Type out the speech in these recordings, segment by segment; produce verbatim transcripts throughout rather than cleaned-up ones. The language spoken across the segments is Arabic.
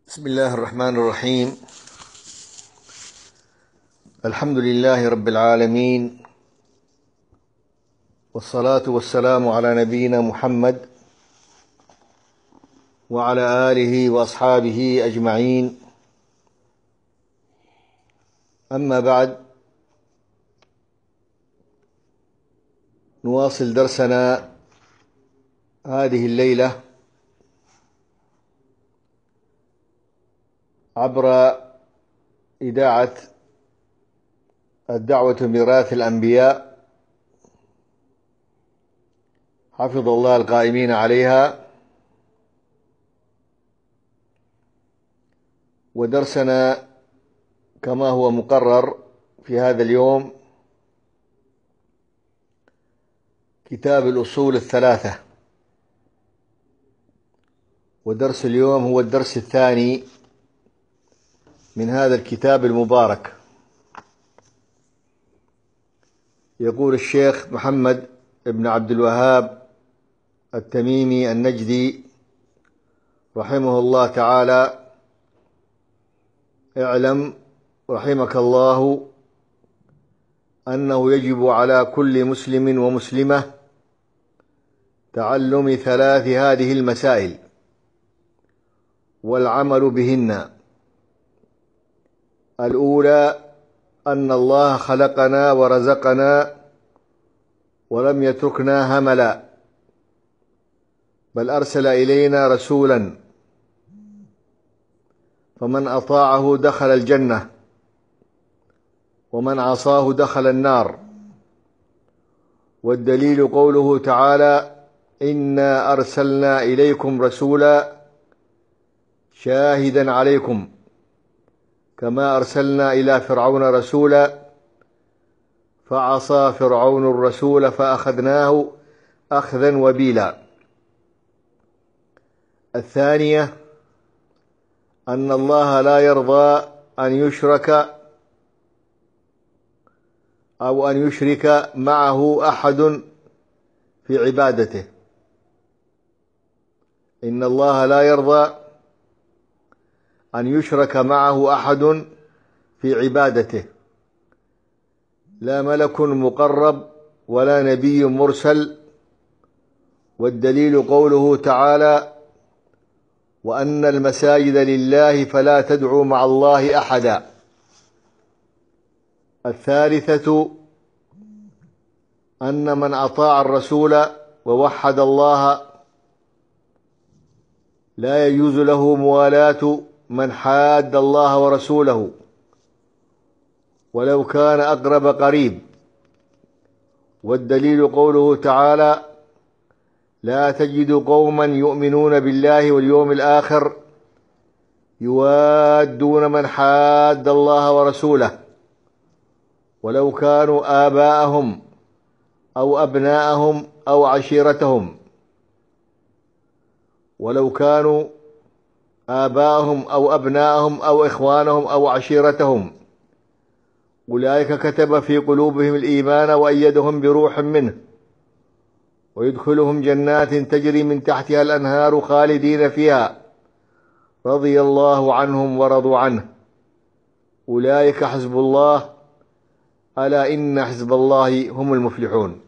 بسم الله الرحمن الرحيم. الحمد لله رب العالمين، والصلاة والسلام على نبينا محمد وعلى آله وأصحابه أجمعين. أما بعد، نواصل درسنا هذه الليلة عبر إذاعة الدعوة ميراث الأنبياء، حفظ الله القائمين عليها. ودرسنا كما هو مقرر في هذا اليوم كتاب الأصول الثلاثة، ودرس اليوم هو الدرس الثاني من هذا الكتاب المبارك. يقول الشيخ محمد بن عبد الوهاب التميمي النجدي رحمه الله تعالى: اعلم رحمك الله أنه يجب على كل مسلم ومسلمة تعلم ثلاث هذه المسائل والعمل بهن. الأولى أن الله خلقنا ورزقنا ولم يتركنا هملا، بل أرسل إلينا رسولا، فمن أطاعه دخل الجنة ومن عصاه دخل النار. والدليل قوله تعالى: إنا أرسلنا إليكم رسولا شاهدا عليكم كما أرسلنا إلى فرعون رسولا فعصى فرعون الرسول فأخذناه أخذا وبيلا. الثانية أن الله لا يرضى أن يشرك أو أن يشرك معه أحد في عبادته. إن الله لا يرضى أن يشرك معه أحد في عبادته، لا ملك مقرب ولا نبي مرسل. والدليل قوله تعالى: وأن المساجد لله فلا تدعوا مع الله أحدا. الثالثة أن من أطاع الرسول ووحد الله لا يجوز له موالاة من حاد الله ورسوله ولو كان أقرب قريب. والدليل قوله تعالى: لا تجد قوما يؤمنون بالله واليوم الآخر يوادون من حاد الله ورسوله ولو كانوا آباءهم أو أبناءهم أو عشيرتهم ولو كانوا آباءهم أو أبناءهم أو إخوانهم أو عشيرتهم، أولئك كتب في قلوبهم الإيمان وأيدهم بروح منه ويدخلهم جنات تجري من تحتها الأنهار خالدين فيها رضي الله عنهم ورضوا عنه، أولئك حزب الله، ألا إن حزب الله هم المفلحون.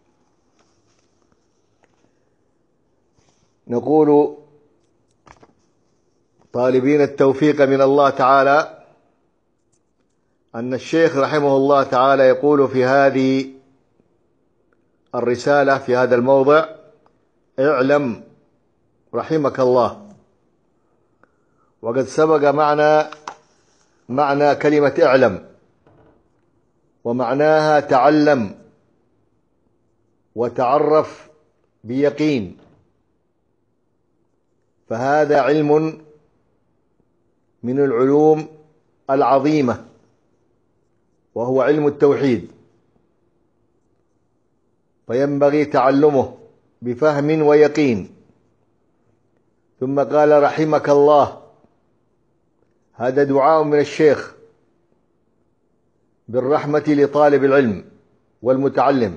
نقول طالبين التوفيق من الله تعالى أن الشيخ رحمه الله تعالى يقول في هذه الرسالة في هذا الموضع: اعلم رحمك الله. وقد سبق معنا معنى كلمة اعلم، ومعناها تعلم وتعرف بيقين، فهذا علم من العلوم العظيمة وهو علم التوحيد، فينبغي تعلمه بفهم ويقين. ثم قال: رحمك الله، هذا دعاء من الشيخ بالرحمة لطالب العلم والمتعلم،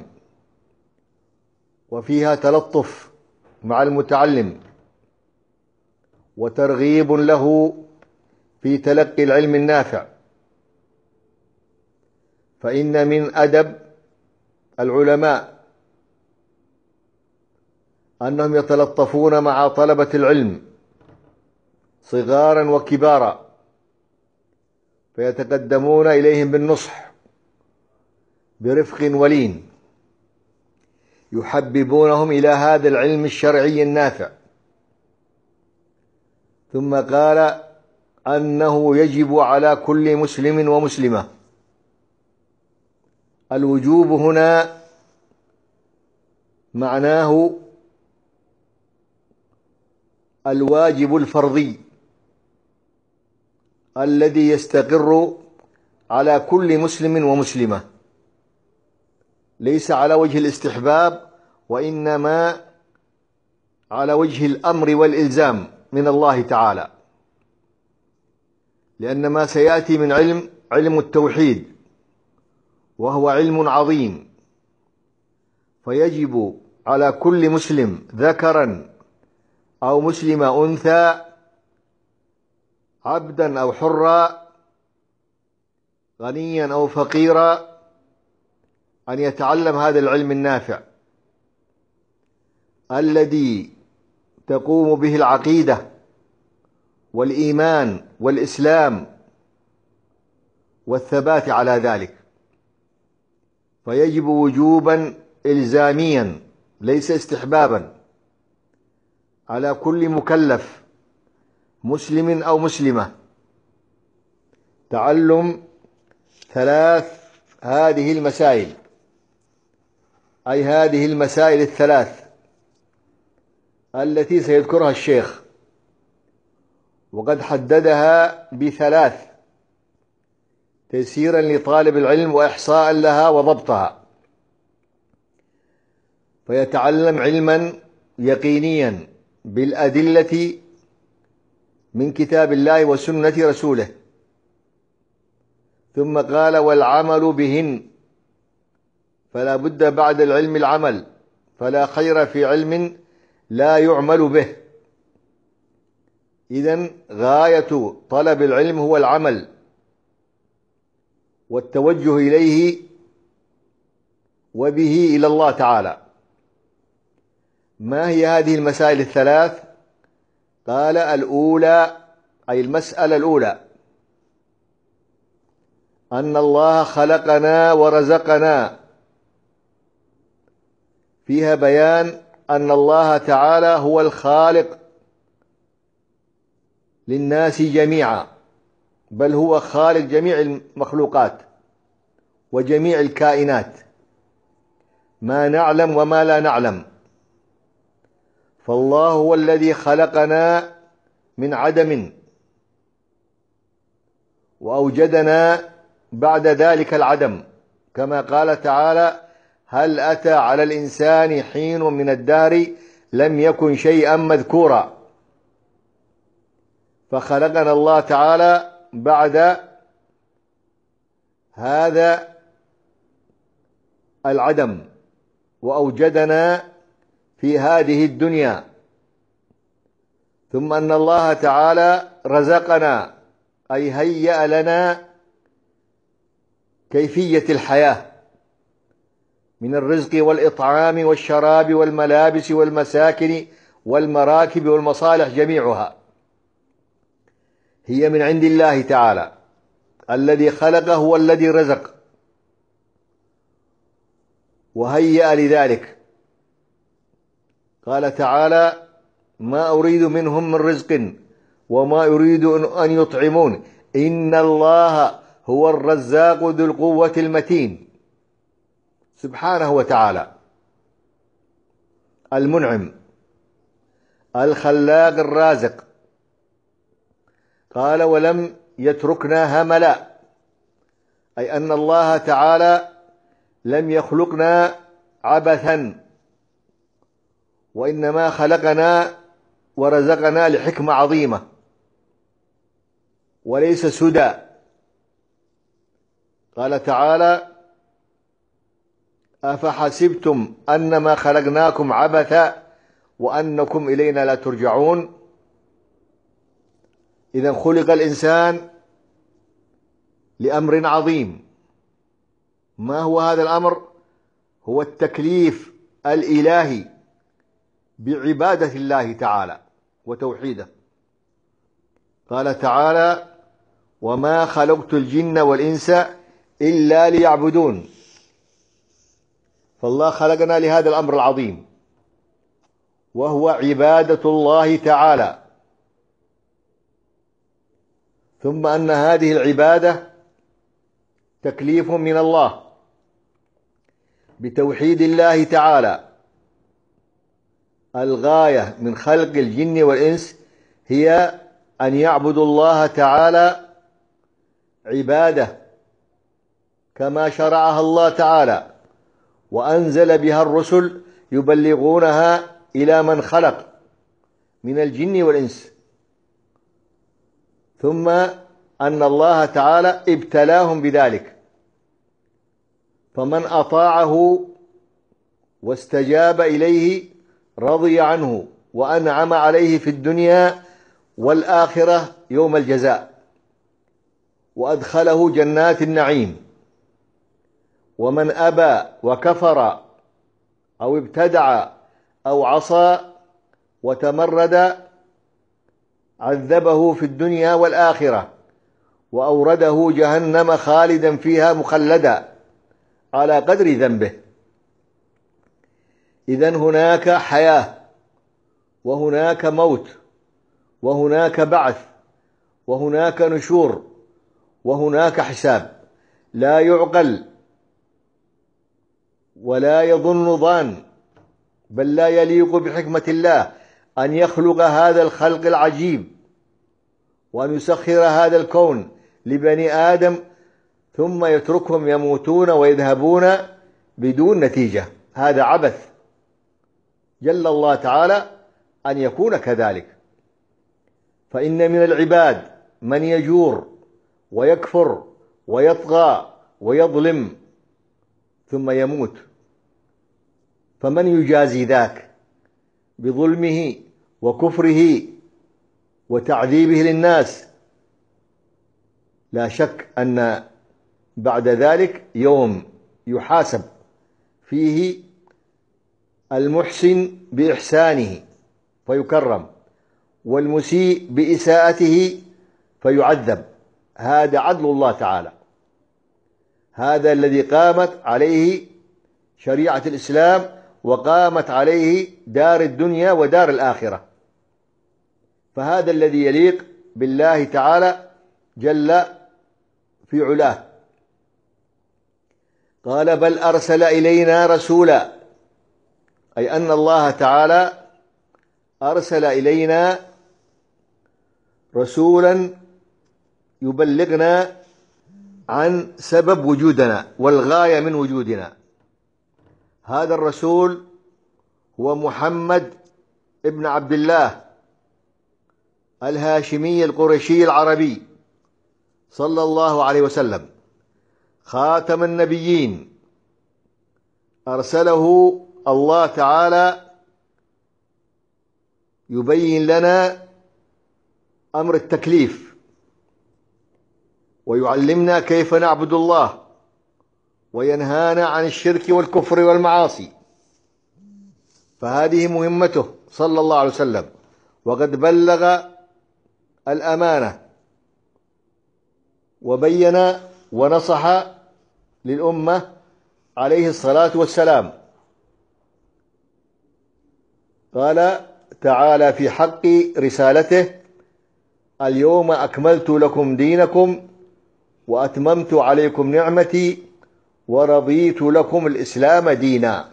وفيها تلطف مع المتعلم وترغيب له في تلقي العلم النافع، فإن من أدب العلماء أنهم يتلطفون مع طلبة العلم صغارا وكبارا، فيتقدمون إليهم بالنصح برفق ولين، يحببونهم إلى هذا العلم الشرعي النافع. ثم قال أنه يجب على كل مسلم ومسلمة. الوجوب هنا معناه الواجب الفرضي الذي يستقر على كل مسلم ومسلمة، ليس على وجه الاستحباب، وإنما على وجه الأمر والإلزام من الله تعالى، لأن ما سيأتي من علم علم التوحيد، وهو علم عظيم، فيجب على كل مسلم ذكرا أو مسلمة أنثى، عبدا أو حرا، غنيا أو فقيرا، أن يتعلم هذا العلم النافع الذي تقوم به العقيدة والإيمان والإسلام والثبات على ذلك. فيجب وجوبا إلزاميا ليس استحبابا على كل مكلف مسلم أو مسلمة تعلم ثلاث هذه المسائل، أي هذه المسائل الثلاث التي سيذكرها الشيخ، وقد حددها بثلاث تيسيرا لطالب العلم وإحصاء لها وضبطها، فيتعلم علما يقينيا بالأدلة من كتاب الله وسنة رسوله. ثم قال والعمل بهن، فلا بد بعد العلم العمل، فلا خير في علم لا يعمل به. إذن غاية طلب العلم هو العمل والتوجه إليه وبه إلى الله تعالى. ما هي هذه المسائل الثلاث؟ قال الأولى، أي المسألة الأولى، أن الله خلقنا ورزقنا، فيها بيان أن الله تعالى هو الخالق للناس جميعا، بل هو خالق جميع المخلوقات وجميع الكائنات، ما نعلم وما لا نعلم. فالله هو الذي خلقنا من عدم وأوجدنا بعد ذلك العدم، كما قال تعالى هل أتى على الإنسان حين من الدهر لم يكن شيئا مذكورا. فخلقنا الله تعالى بعد هذا العدم وأوجدنا في هذه الدنيا. ثم أن الله تعالى رزقنا، أي هيأ لنا كيفية الحياة من الرزق والإطعام والشراب والملابس والمساكن والمراكب والمصالح، جميعها هي من عند الله تعالى. الذي خلق هو الذي رزق وهيأ لذلك. قال تعالى ما أريد منهم من رزق وما أريد أن يطعمون إن الله هو الرزاق ذو القوة المتين، سبحانه وتعالى المنعم الخلاق الرازق. قال ولم يتركنا هملا، أي أن الله تعالى لم يخلقنا عبثا، وإنما خلقنا ورزقنا لحكمة عظيمة وليس سدى. قال تعالى أفحسبتم أنما خلقناكم عبثا وأنكم إلينا لا ترجعون. إذن خلق الإنسان لأمر عظيم. ما هو هذا الأمر؟ هو التكليف الإلهي بعبادة الله تعالى وتوحيده. قال تعالى: وما خلقت الجن والإنس إلا ليعبدون. فالله خلقنا لهذا الأمر العظيم، وهو عبادة الله تعالى. ثم أن هذه العبادة تكليف من الله بتوحيد الله تعالى. الغاية من خلق الجن والإنس هي أن يعبدوا الله تعالى عبادة كما شرعها الله تعالى، وأنزل بها الرسل يبلغونها إلى من خلق من الجن والإنس. ثم أن الله تعالى ابتلاهم بذلك، فمن أطاعه واستجاب إليه رضي عنه وأنعم عليه في الدنيا والآخرة يوم الجزاء، وأدخله جنات النعيم. ومن أبى وكفر أو ابتدع أو عصى وتمرد عذبه في الدنيا والآخرة، وأورده جهنم خالدا فيها مخلدا على قدر ذنبه. إذن هناك حياة، وهناك موت، وهناك بعث، وهناك نشور، وهناك حساب. لا يعقل ولا يظن ظان، بل لا يليق بحكمة الله أن يخلق هذا الخلق العجيب وأن يسخر هذا الكون لبني آدم ثم يتركهم يموتون ويذهبون بدون نتيجة. هذا عبث. جل الله تعالى أن يكون كذلك. فإن من العباد من يجور ويكفر ويطغى ويظلم ثم يموت، فمن يجازي ذاك بظلمه وكفره وتعذيبه للناس؟ لا شك أن بعد ذلك يوم يحاسب فيه المحسن بإحسانه فيكرم، والمسيء بإساءته فيعذب. هذا عدل الله تعالى، هذا الذي قامت عليه شريعة الإسلام وقامت عليه دار الدنيا ودار الآخرة. فهذا الذي يليق بالله تعالى جل في علاه. قال: بل أرسل إلينا رسولا، أي أن الله تعالى أرسل إلينا رسولا يبلغنا عن سبب وجودنا والغاية من وجودنا. هذا الرسول هو محمد ابن عبد الله الهاشمي القرشي العربي صلى الله عليه وسلم، خاتم النبيين. أرسله الله تعالى يبين لنا أمر التكليف، ويعلمنا كيف نعبد الله، وينهانا عن الشرك والكفر والمعاصي. فهذه مهمته صلى الله عليه وسلم، وقد بلغ الأمانة وبين ونصح للأمة عليه الصلاة والسلام. قال تعالى في حق رسالته: اليوم أكملت لكم دينكم وأتممت عليكم نعمتي ورضيت لكم الإسلام دينا.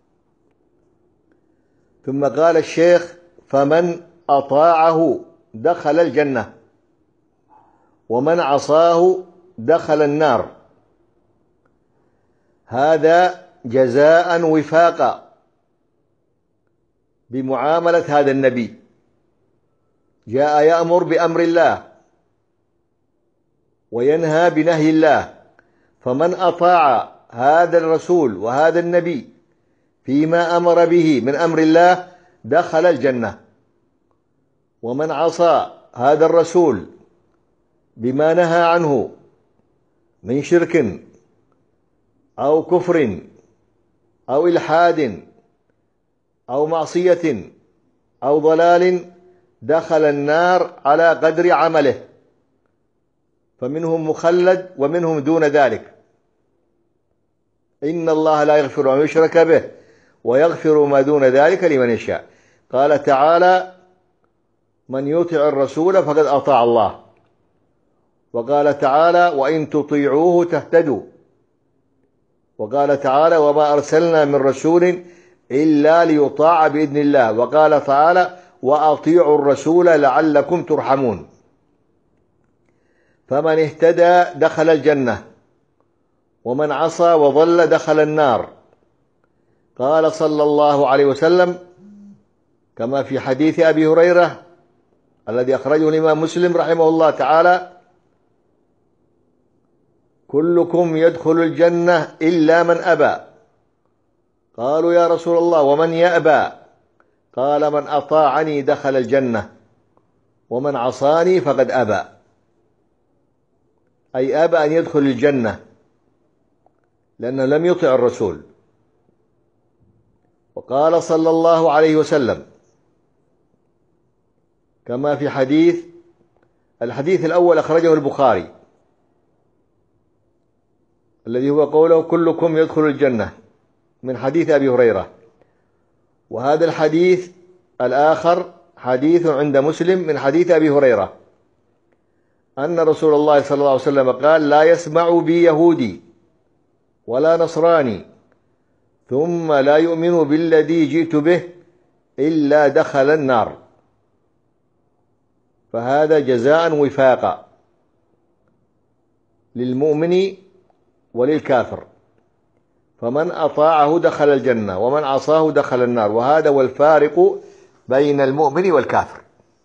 ثم قال الشيخ: فمن أطاعه دخل الجنة، ومن عصاه دخل النار. هذا جزاء وفاقا بمعاملة هذا النبي، جاء يأمر بأمر الله وينهى بنهي الله. فمن أطاع هذا الرسول وهذا النبي فيما أمر به من أمر الله دخل الجنة، ومن عصى هذا الرسول بما نهى عنه من شرك أو كفر أو إلحاد أو معصية أو ضلال دخل النار على قدر عمله، فمنهم مخلد ومنهم دون ذلك. إن الله لا يغفر أن يشرك به ويغفر ما دون ذلك لمن يشاء. قال تعالى: من يطع الرسول فقد أطاع الله. وقال تعالى: وإن تطيعوه تهتدوا. وقال تعالى: وما أرسلنا من رسول إلا ليطاع بإذن الله. وقال تعالى: وأطيعوا الرسول لعلكم ترحمون. فمن اهتدى دخل الجنة، ومن عصى وضل دخل النار. قال صلى الله عليه وسلم كما في حديث أبي هريرة الذي أخرجه الإمام مسلم رحمه الله تعالى: كلكم يدخل الجنة إلا من أبى. قالوا: يا رسول الله ومن يأبى؟ قال: من أطاعني دخل الجنة ومن عصاني فقد أبى، أي أبى أن يدخل الجنة لأنه لم يطع الرسول. وقال صلى الله عليه وسلم كما في حديث الحديث الأول أخرجه البخاري الذي هو قوله: كلكم يدخل الجنة، من حديث أبي هريرة. وهذا الحديث الآخر حديث عند مسلم من حديث أبي هريرة أن رسول الله صلى الله عليه وسلم قال: لا يسمع بي يهودي ولا نصراني ثم لا يؤمن بالذي جئت به إلا دخل النار. فهذا جزاء وفاقا للمؤمن وللكافر، فمن أطاعه دخل الجنة ومن عصاه دخل النار، وهذا هو الفارق بين المؤمن والكافر.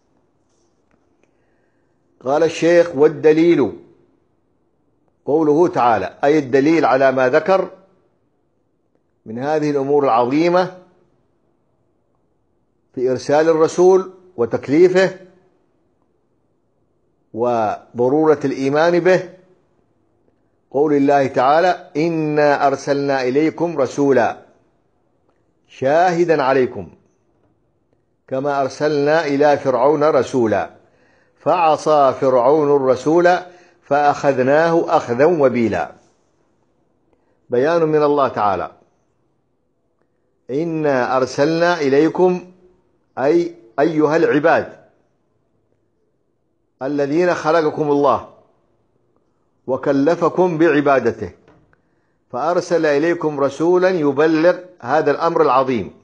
قال الشيخ: والدليل قوله تعالى، أي الدليل على ما ذكر من هذه الأمور العظيمة في إرسال الرسول وتكليفه وضرورة الإيمان به، قول الله تعالى: إنا أرسلنا إليكم رسولا شاهدا عليكم كما أرسلنا إلى فرعون رسولا فعصى فرعون الرسول فأخذناه أخذا وبيلا. بيان من الله تعالى: إنا أرسلنا إليكم أي أيها العباد الذين خلقكم الله وكلفكم بعبادته، فأرسل إليكم رسولا يبلغ هذا الأمر العظيم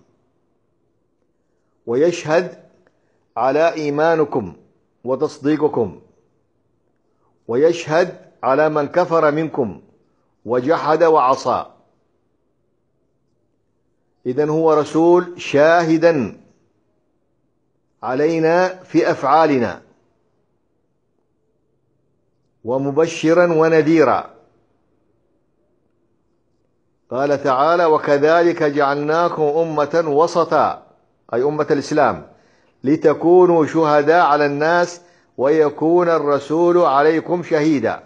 ويشهد على إيمانكم وتصديقكم، ويشهد على من كفر منكم وجحد وعصى. إذن هو رسول شاهدا علينا في أفعالنا ومبشرا ونذيرا. قال تعالى: وكذلك جعلناكم أمة وسطا، أي أمة الإسلام، لتكونوا شهداء على الناس ويكون الرسول عليكم شهيدا.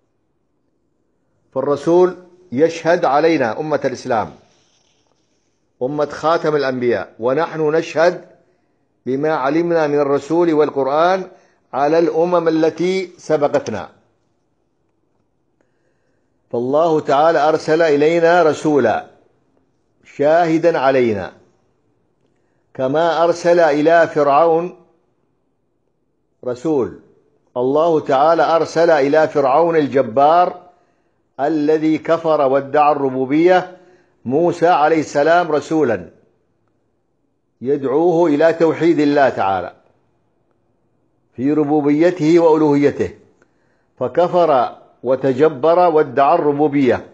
فالرسول يشهد علينا أمة الإسلام، أمة خاتم الأنبياء، ونحن نشهد بما علمنا من الرسول والقرآن على الأمم التي سبقتنا. فالله تعالى أرسل إلينا رسولا شاهدا علينا، كما أرسل إلى فرعون رسول. الله تعالى أرسل إلى فرعون الجبار الذي كفر وادعى الربوبية موسى عليه السلام رسولا يدعوه إلى توحيد الله تعالى في ربوبيته وألوهيته، فكفر وتجبر وادعى الربوبية.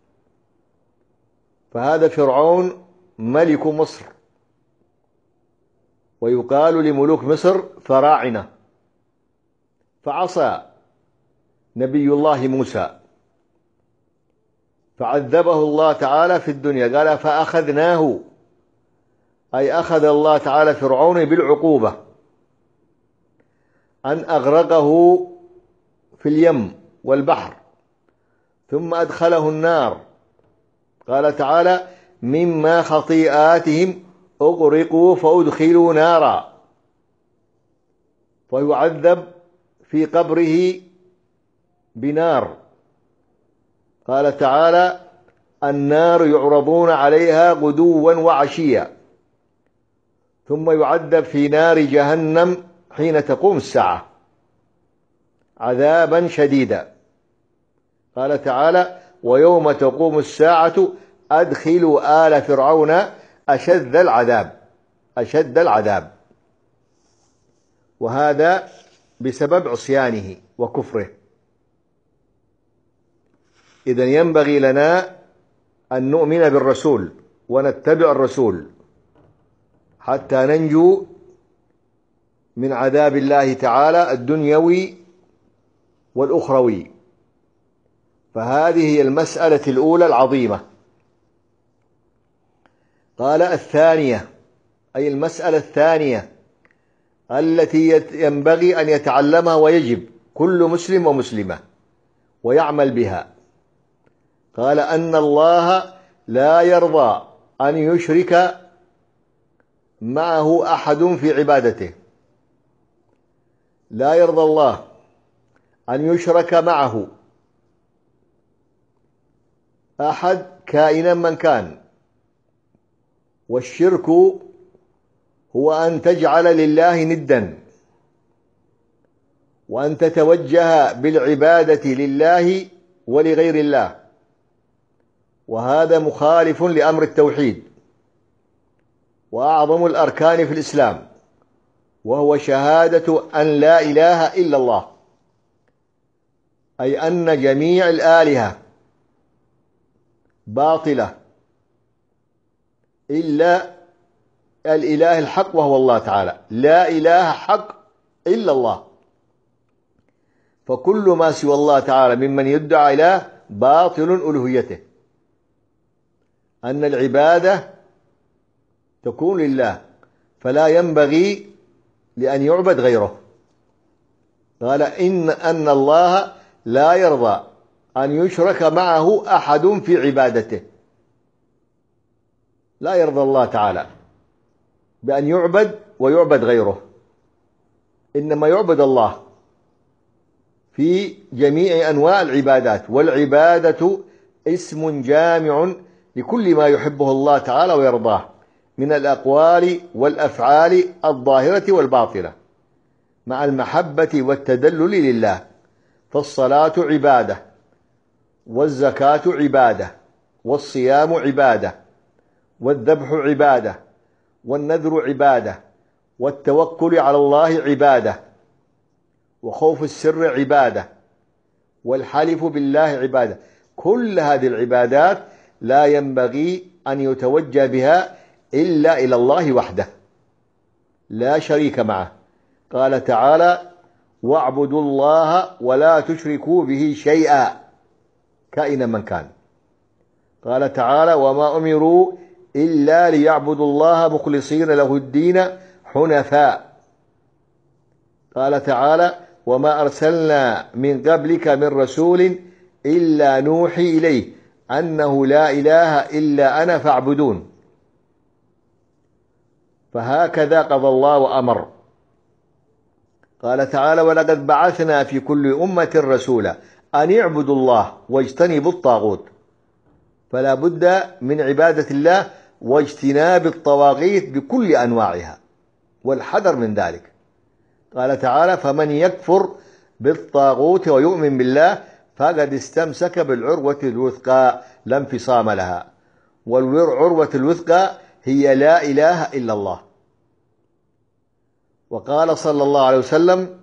فهذا فرعون ملك مصر، ويقال لملوك مصر فراعنة. فعصى نبي الله موسى فعذبه الله تعالى في الدنيا. قال: فأخذناه، أي أخذ الله تعالى فرعون بالعقوبة. أن أغرقه في اليم والبحر ثم أدخله النار. قال تعالى: مما خطيئاتهم أغرقوا فأدخلوا نارا، فيعذب في قبره بنار. قال تعالى: النار يعرضون عليها غدوا وعشيا، ثم يعذب في نار جهنم حين تقوم الساعة عذابا شديدا. قال تعالى: ويوم تقوم الساعة أدخلوا آل فرعون أشد العذاب أشد العذاب. وهذا بسبب عصيانه وكفره. إذن ينبغي لنا أن نؤمن بالرسول ونتبع الرسول حتى ننجو من عذاب الله تعالى الدنيوي والأخروي. فهذه هي المسألة الأولى العظيمة. قال: الثانية، أي المسألة الثانية التي ينبغي أن يتعلمها ويجب كل مسلم ومسلمة ويعمل بها. قال: أن الله لا يرضى أن يشرك معه أحد في عبادته. لا يرضى الله أن يشرك معه أحد كائنا من كان. والشرك هو أن تجعل لله ندا، وأن تتوجه بالعبادة لله ولغير الله، وهذا مخالف لأمر التوحيد وأعظم الأركان في الإسلام، وهو شهادة أن لا إله إلا الله، أي أن جميع الآلهة باطلة إلا الإله الحق وهو الله تعالى. لا إله حق إلا الله، فكل ما سوى الله تعالى ممن يدعى إله باطل ألوهيته. أن العبادة تكون لله، فلا ينبغي لأن يعبد غيره. قال: إن أن الله لا يرضى أن يشرك معه أحد في عبادته. لا يرضى الله تعالى بأن يعبد ويعبد غيره، إنما يعبد الله في جميع أنواع العبادات. والعبادة اسم جامع لكل ما يحبه الله تعالى ويرضاه من الأقوال والأفعال الظاهرة والباطنة مع المحبة والتدلل لله. فالصلاة عبادة، والزكاة عبادة، والصيام عبادة، والذبح عبادة، والنذر عبادة، والتوكل على الله عبادة، وخوف السر عبادة، والحلف بالله عبادة. كل هذه العبادات لا ينبغي أن يتوجه بها إلا إلى الله وحده لا شريك معه. قال تعالى: واعبدوا الله ولا تشركوا به شيئا كائنا من كان. قال تعالى: وما أمروا إلا ليعبدوا الله مخلصين له الدين حنفاء. قال تعالى: وما أرسلنا من قبلك من رسول إلا نوحي إليه أنه لا إله إلا أنا فاعبدون. فهكذا قضى الله وأمر. قال تعالى: ولقد بعثنا في كل أمة رسولا أن يعبدوا الله واجتنبوا الطاغوت. فلا بد من عبادة الله واجتناب الطواغيت بكل أنواعها والحذر من ذلك. قال تعالى: فمن يكفر بالطاغوت ويؤمن بالله فقد استمسك بالعروة الوثقى لا انفصام لها. والعروة الوثقى هي لا إله إلا الله. وقال صلى الله عليه وسلم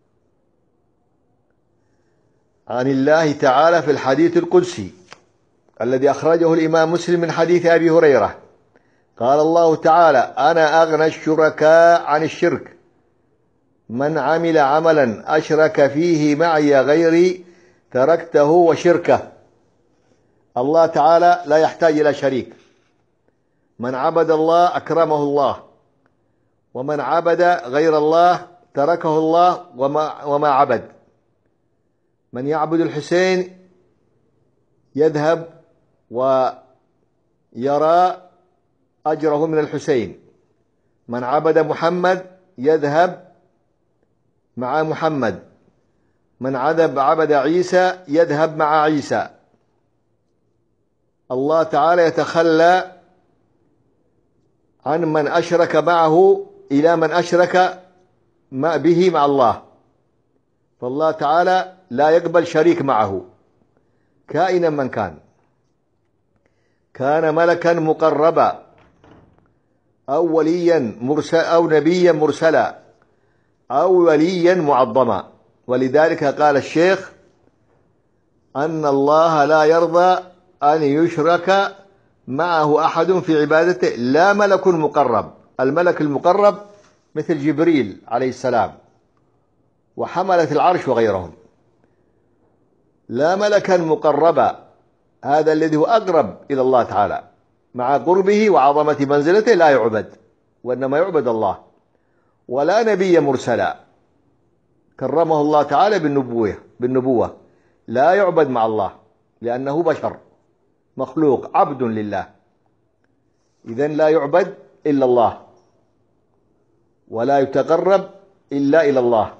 عن الله تعالى في الحديث القدسي الذي أخرجه الإمام مسلم من حديث أبي هريرة: قال الله تعالى: أنا أغنى الشركاء عن الشرك، من عمل عملا أشرك فيه معي غيري تركته وشركه. الله تعالى لا يحتاج إلى شريك. من عبد الله أكرمه الله، ومن عبد غير الله تركه الله وما, وما عبد. من يعبد الحسين يذهب ويرى أجره من الحسين، من عبد محمد يذهب مع محمد، من عذب عبد عيسى يذهب مع عيسى. الله تعالى يتخلى عن من أشرك معه إلى من أشرك به مع الله، فالله تعالى لا يقبل شريك معه كائنا من كان، كان ملكا مقربا أو وليا مرسل أو نبيا مرسلا أو وليا معظما. ولذلك قال الشيخ أن الله لا يرضى أن يشرك معه أحد في عبادته، لا ملك مقرب. الملك المقرب مثل جبريل عليه السلام وحملة العرش وغيرهم، لا ملكا مقربا، هذا الذي هو أقرب إلى الله تعالى مع قربه وعظمة منزلته لا يعبد، وإنما يعبد الله. ولا نبي مرسلا كرمه الله تعالى بالنبوة بالنبوة لا يعبد مع الله لأنه بشر مخلوق عبد لله، إذن لا يعبد إلا الله ولا يتقرب إلا إلى الله،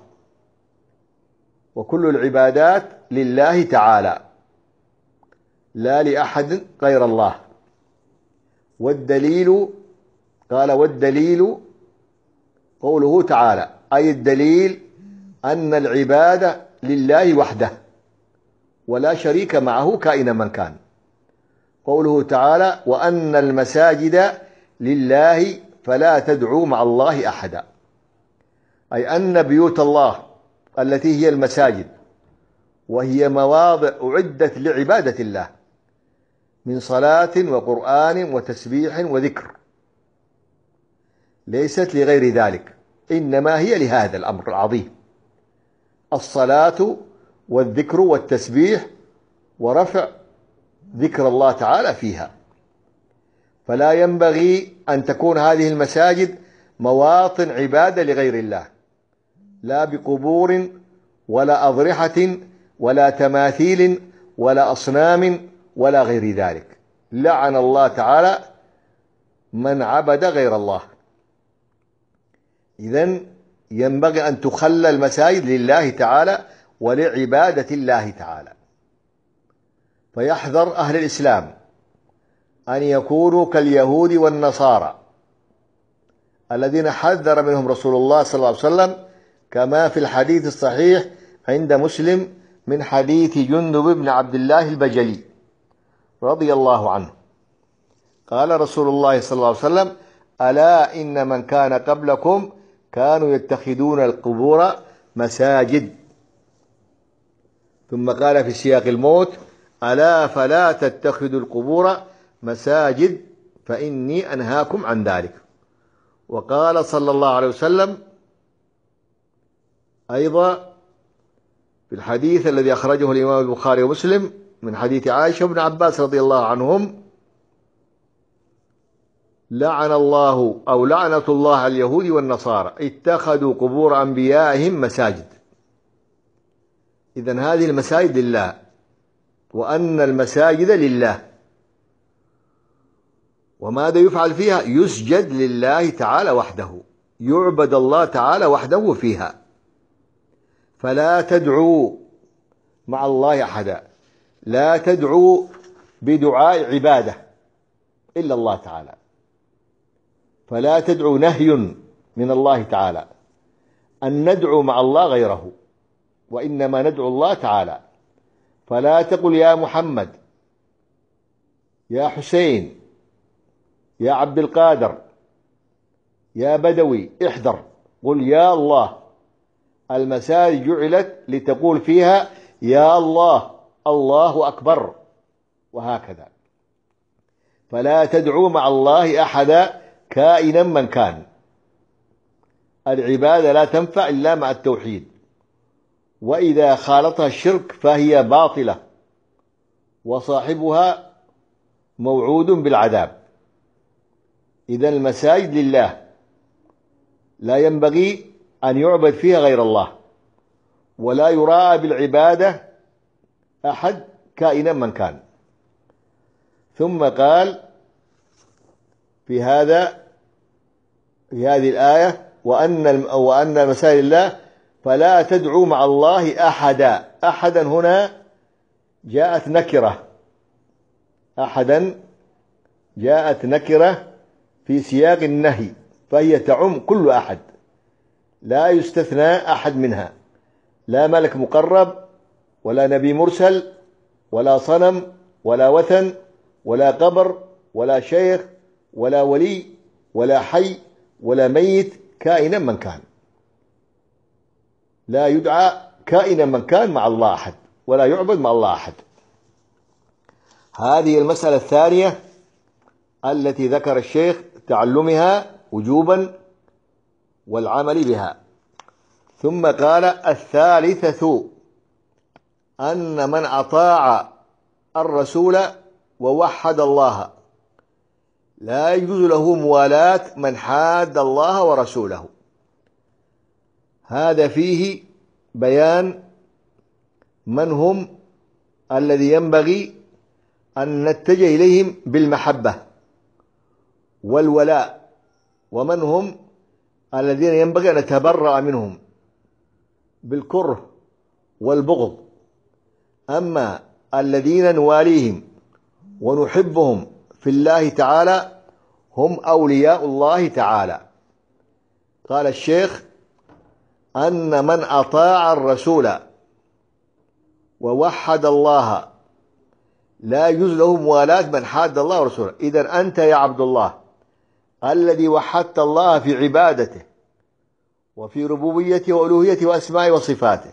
وكل العبادات لله تعالى لا لأحد غير الله. والدليل قال والدليل قوله تعالى، أي الدليل أن العبادة لله وحده ولا شريك معه كائنا من كان. قوله تعالى وأن المساجد لله فلا تدعوا مع الله أحدا، أي أن بيوت الله التي هي المساجد وهي مواضع أعدت لعبادة الله من صلاة وقرآن وتسبيح وذكر، ليست لغير ذلك، إنما هي لهذا الأمر العظيم، الصلاة والذكر والتسبيح ورفع ذكر الله تعالى فيها. فلا ينبغي أن تكون هذه المساجد مواطن عبادة لغير الله، لا بقبور ولا أضرحة ولا تماثيل ولا أصنام ولا غير ذلك. لعن الله تعالى من عبد غير الله. إذن ينبغي أن تخلى المساجد لله تعالى ولعبادة الله تعالى. فيحذر أهل الإسلام أن يكونوا كاليهود والنصارى الذين حذر منهم رسول الله صلى الله عليه وسلم، كما في الحديث الصحيح عند مسلم من حديث جندب بن عبد الله البجلي رضي الله عنه قال رسول الله صلى الله عليه وسلم ألا إن من كان قبلكم كانوا يتخذون القبور مساجد. ثم قال في سياق الموت ألا فلا تتخذوا القبور مساجد فإني أنهاكم عن ذلك. وقال صلى الله عليه وسلم أيضا في الحديث الذي أخرجه الإمام البخاري ومسلم من حديث عائشة وابن عباس رضي الله عنهم لعن الله أو لعنة الله على اليهود والنصارى اتخذوا قبور أنبيائهم مساجد. إذن هذه المساجد لله، وأن المساجد لله، وماذا يفعل فيها؟ يسجد لله تعالى وحده، يعبد الله تعالى وحده فيها. فلا تدعوا مع الله أحدا، لا تدعوا بدعاء عبادة إلا الله تعالى، فلا تدعوا نهي من الله تعالى أن ندعو مع الله غيره، وإنما ندعو الله تعالى. فلا تقل يا محمد يا حسين يا عبد القادر يا بدوي احذر، قل يا الله. المساجد جعلت لتقول فيها يا الله الله أكبر وهكذا. فلا تدعوا مع الله أحدا كائنا من كان. العبادة لا تنفع إلا مع التوحيد، وإذا خالطها الشرك فهي باطلة وصاحبها موعود بالعذاب. إذا المساجد لله لا ينبغي أن يعبد فيها غير الله، ولا يراعى بالعبادة أحد كائنا من كان. ثم قال في هذا في هذه الآية: وأن وأن المساجد لله فلا تدعوا مع الله أحدا. أحدا هنا جاءت نكرة، أحدا جاءت نكرة في سياق النهي، فهي تعم كل أحد، لا يستثنى أحد منها، لا ملك مقرب ولا نبي مرسل ولا صنم ولا وثن ولا قبر ولا شيخ ولا ولي ولا حي ولا ميت كائنا من كان. لا يدعى كائنا من كان مع الله أحد، ولا يعبد مع الله أحد. هذه المسألة الثانية التي ذكر الشيخ تعلمها وجوبا والعمل بها. ثم قال: الثالثة أن من أطاع الرسول ووحد الله لا يجوز له موالاة من حاد الله ورسوله. هذا فيه بيان من هم الذي ينبغي أن نتجه إليهم بالمحبة والولاء، ومن هم الذين ينبغي أن نتبرأ منهم بالكره والبغض. أما الذين نواليهم ونحبهم في الله تعالى هم أولياء الله تعالى. قال الشيخ: أن من أطاع الرسول ووحد الله لا يجوز له موالاة من حاد الله ورسوله. إذن أنت يا عبد الله الذي وحدت الله في عبادته وفي ربوبيته وألوهيته وأسمائه وصفاته،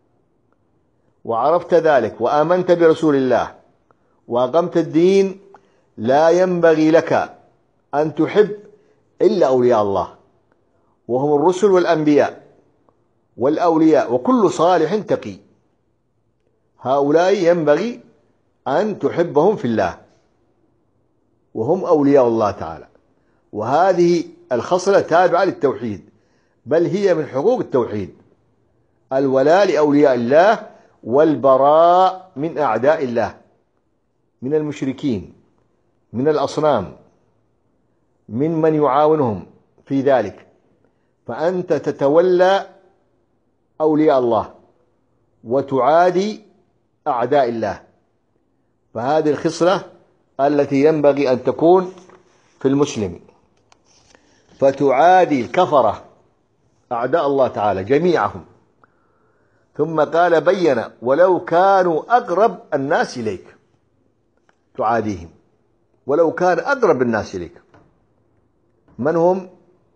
وعرفت ذلك وآمنت برسول الله وأقمت الدين، لا ينبغي لك أن تحب إلا أولياء الله، وهم الرسل والأنبياء والأولياء وكل صالح تقي. هؤلاء ينبغي أن تحبهم في الله، وهم أولياء الله تعالى. وهذه الخصلة تابعة للتوحيد، بل هي من حقوق التوحيد: الولاء لأولياء الله والبراء من أعداء الله، من المشركين، من الأصنام، من من يعاونهم في ذلك. فأنت تتولى أولياء الله وتعادي أعداء الله. فهذه الخصلة التي ينبغي أن تكون في المسلم، فتعادي الكفرة أعداء الله تعالى جميعهم. ثم قال بين: ولو كانوا أقرب الناس إليك، تعاديهم ولو كان أقرب الناس إليك. من هم؟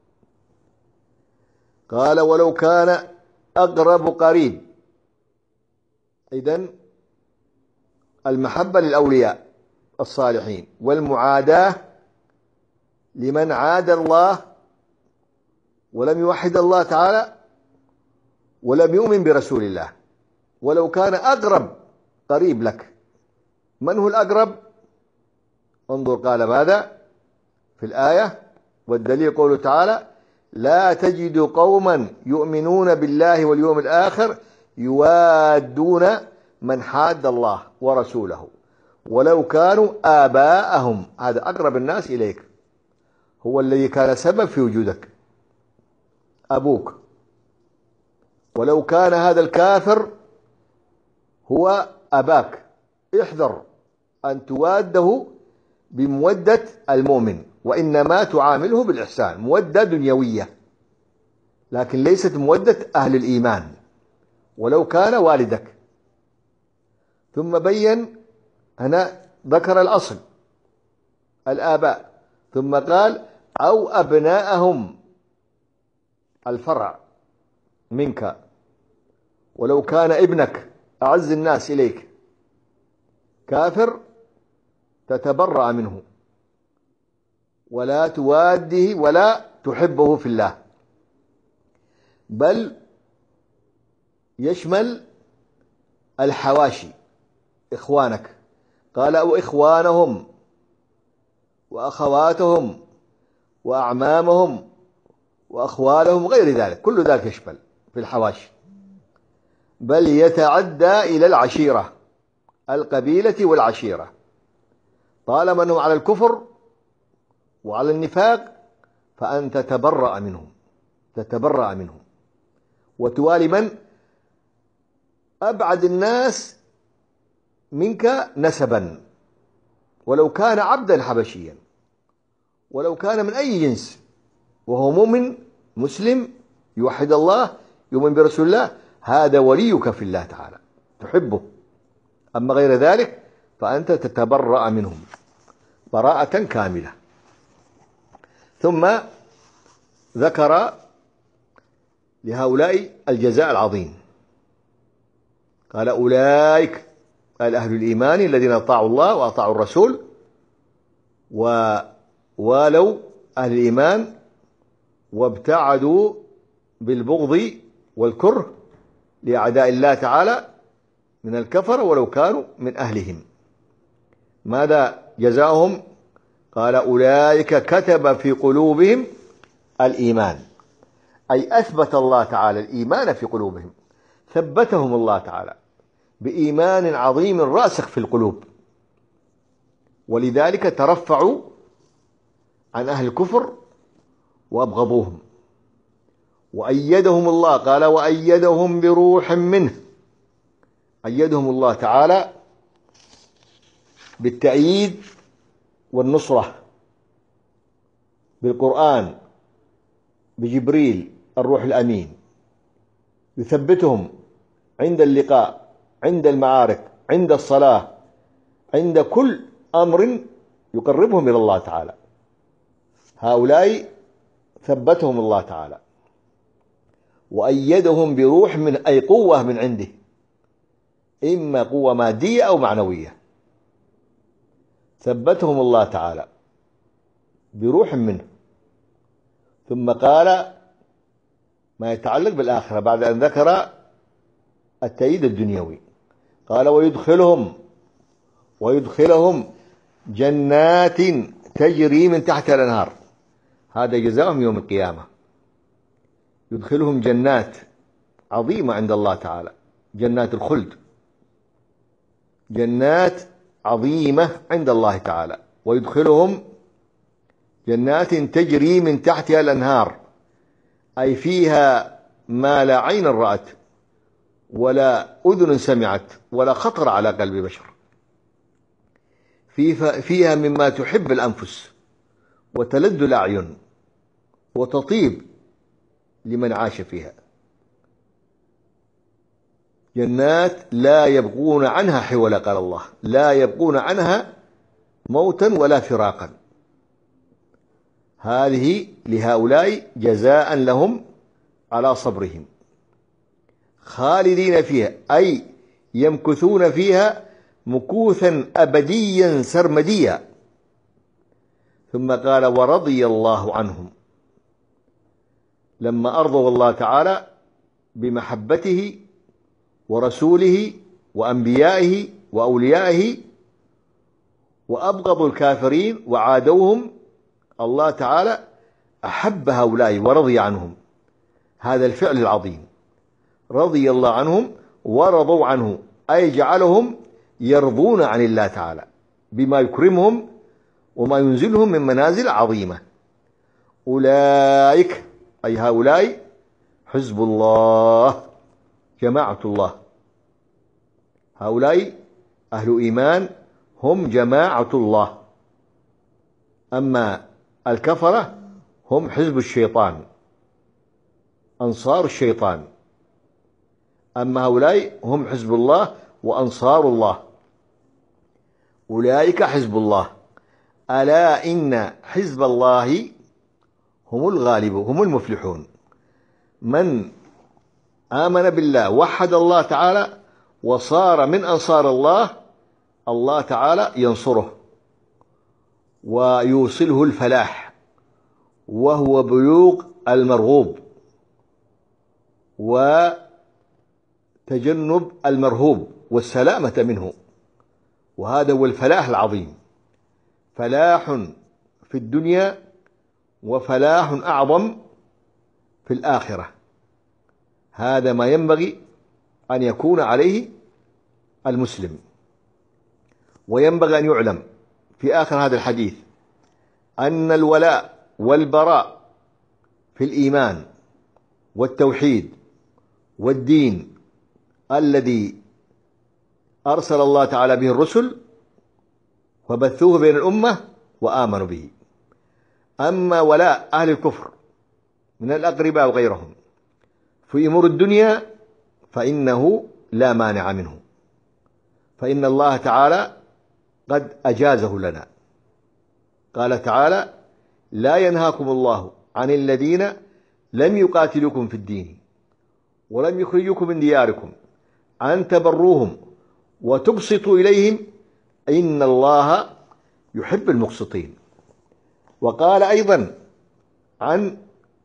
قال: ولو كان أقرب قريب. إذن المحبة للأولياء الصالحين، والمعاداة لمن عاد الله ولم يوحد الله تعالى ولم يؤمن برسول الله، ولو كان أقرب قريب لك. من هو الأقرب؟ انظر قال ماذا في الآية، والدليل قوله تعالى: لا تجد قوما يؤمنون بالله واليوم الآخر يوادون من حاد الله ورسوله ولو كانوا آباءهم. هذا أقرب الناس إليك، هو الذي كان سبب في وجودك، أبوك. ولو كان هذا الكافر هو أباك، احذر أن تواده بمودة المؤمن، وإنما تعامله بالإحسان، مودة دنيوية لكن ليست مودة أهل الإيمان، ولو كان والدك. ثم بين هنا، ذكر الأصل الآباء، ثم قال: أو أبناءهم، الفرع منك. ولو كان ابنك أعز الناس إليك كافر تتبرأ منه ولا تواده ولا تحبه في الله، بل يشمل الحواشي إخوانك. قال: أو إخوانهم وأخواتهم وأعمامهم وأخوالهم غير ذلك، كل ذلك يشمل في الحواشي، بل يتعدى إلى العشيرة، القبيلة والعشيرة، طالما أنهم على الكفر وعلى النفاق فأنت تتبرأ منهم، تتبرأ منهم وتوالي من أبعد الناس منك نسبا، ولو كان عبدا حبشيا، ولو كان من أي جنس، وهو مؤمن مسلم يوحد الله يؤمن برسول الله، هذا وليك في الله تعالى تحبه. أما غير ذلك فأنت تتبرأ منهم براءة كاملة. ثم ذكر لهؤلاء الجزاء العظيم، قال أولئك قال أهل الإيمان الذين أطاعوا الله وأطاعوا الرسول ووالوا أهل الإيمان وابتعدوا بالبغض والكره لأعداء الله تعالى من الكفر ولو كانوا من أهلهم. ماذا جزاؤهم؟ قال أولئك كتب في قلوبهم الإيمان، أي أثبت الله تعالى الإيمان في قلوبهم، ثبتهم الله تعالى بإيمان عظيم راسخ في القلوب، ولذلك ترفعوا عن أهل الكفر وأبغضوهم، وأيدهم الله، قال وأيدهم بروح منه، أيدهم الله تعالى بالتأييد والنصرة بالقرآن بجبريل الروح الأمين، يثبتهم عند اللقاء، عند المعارك، عند الصلاة، عند كل أمر يقربهم إلى الله تعالى. هؤلاء ثبتهم الله تعالى وأيدهم بروح من أي قوة من عنده، إما قوة مادية أو معنوية، ثبتهم الله تعالى بروح منه. ثم قال ما يتعلق بالآخرة بعد أن ذكر التأييد الدنيوي، قال ويدخلهم ويدخلهم جنات تجري من تحت الأنهار، هذا جزاؤهم يوم القيامة، يدخلهم جنات عظيمة عند الله تعالى، جنات الخلد، جنات عظيمة عند الله تعالى، ويدخلهم جنات تجري من تحتها الأنهار، أي فيها ما لا عين رأت ولا أذن سمعت ولا خطر على قلب بشر، فيها مما تحب الأنفس وتلذ الأعين وتطيب لمن عاش فيها، جنات لا يبغون عنها حولا، قال الله لا يبغون عنها موتا ولا فراقا. هذه لهؤلاء جزاء لهم على صبرهم، خالدين فيها أي يمكثون فيها مكوثا أبديا سرمديا. ثم قال ورضي الله عنهم، لما أرضوا الله تعالى بمحبته ورسوله وأنبيائه وأوليائه وأبغضوا الكافرين وعادوهم، الله تعالى أحب هؤلاء ورضي عنهم، هذا الفعل العظيم، رضي الله عنهم ورضوا عنه، أي جعلهم يرضون عن الله تعالى بما يكرمهم وما ينزلهم من منازل عظيمة. أولئك أي هؤلاء حزب الله، جماعة الله، هؤلاء أهل إيمان هم جماعة الله. أما الكفرة هم حزب الشيطان، أنصار الشيطان. أما هؤلاء هم حزب الله وأنصار الله. أولئك حزب الله، ألا إن حزب الله هم الغالبون هم المفلحون. من آمن بالله وحد الله تعالى وصار من أنصار الله، الله تعالى ينصره ويوصله الفلاح، وهو بلوغ المرغوب وتجنب المرهوب والسلامة منه، وهذا هو الفلاح العظيم، فلاح في الدنيا وفلاح أعظم في الآخرة. هذا ما ينبغي أن يكون عليه المسلم. وينبغي أن يعلم في آخر هذا الحديث أن الولاء والبراء في الإيمان والتوحيد والدين الذي أرسل الله تعالى به الرسل فبثوه بين الأمة وآمنوا به. أما ولاء أهل الكفر من الأقرباء وغيرهم في أمور الدنيا فإنه لا مانع منه، فإن الله تعالى قد أجازه لنا. قال تعالى: لا ينهاكم الله عن الذين لم يقاتلوكم في الدين ولم يخرجوكم من دياركم أن تبروهم وتقسطوا إليهم إن الله يحب المقسطين. وقال أيضا عن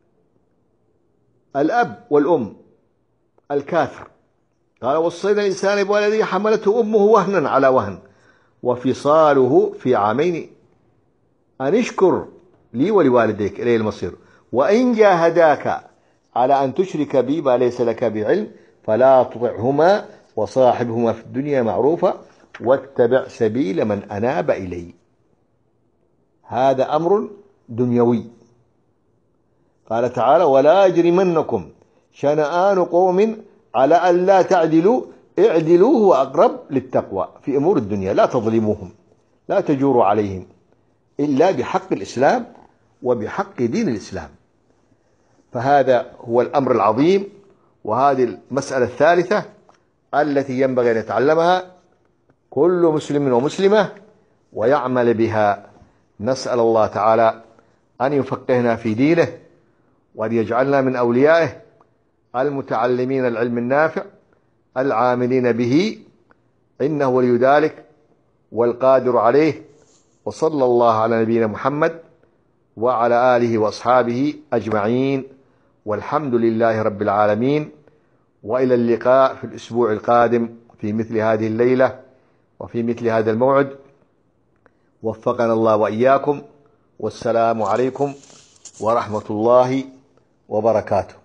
الأب والأم الكافر، قال: وصينا الإنسان بوالديه حملته أمه وهنا على وهن وفصاله في عامين أن اشكر لي ولوالديك إليه المصير وإن جاهداك على أن تشرك بي ما ليس لك بعلم فلا تطعهما وصاحبهما في الدنيا معروفا واتبع سبيل من أناب إلي. هذا أمر دنيوي. قال تعالى: ولا يجرمنكم شنآن قوم على أن لا تعدلوا اعدلوا هو أقرب للتقوى. في أمور الدنيا لا تظلموهم، لا تجوروا عليهم إلا بحق الإسلام وبحق دين الإسلام. فهذا هو الأمر العظيم، وهذه المسألة الثالثة التي ينبغي أن يتعلمها كل مسلم ومسلمة ويعمل بها. نسأل الله تعالى أن يفقهنا في دينه وأن يجعلنا من أوليائه المتعلمين العلم النافع العاملين به، إنه ولي ذلك والقادر عليه. وصلى الله على نبينا محمد وعلى آله وأصحابه أجمعين، والحمد لله رب العالمين. وإلى اللقاء في الأسبوع القادم في مثل هذه الليلة وفي مثل هذا الموعد. وفقنا الله وإياكم، والسلام عليكم ورحمة الله وبركاته.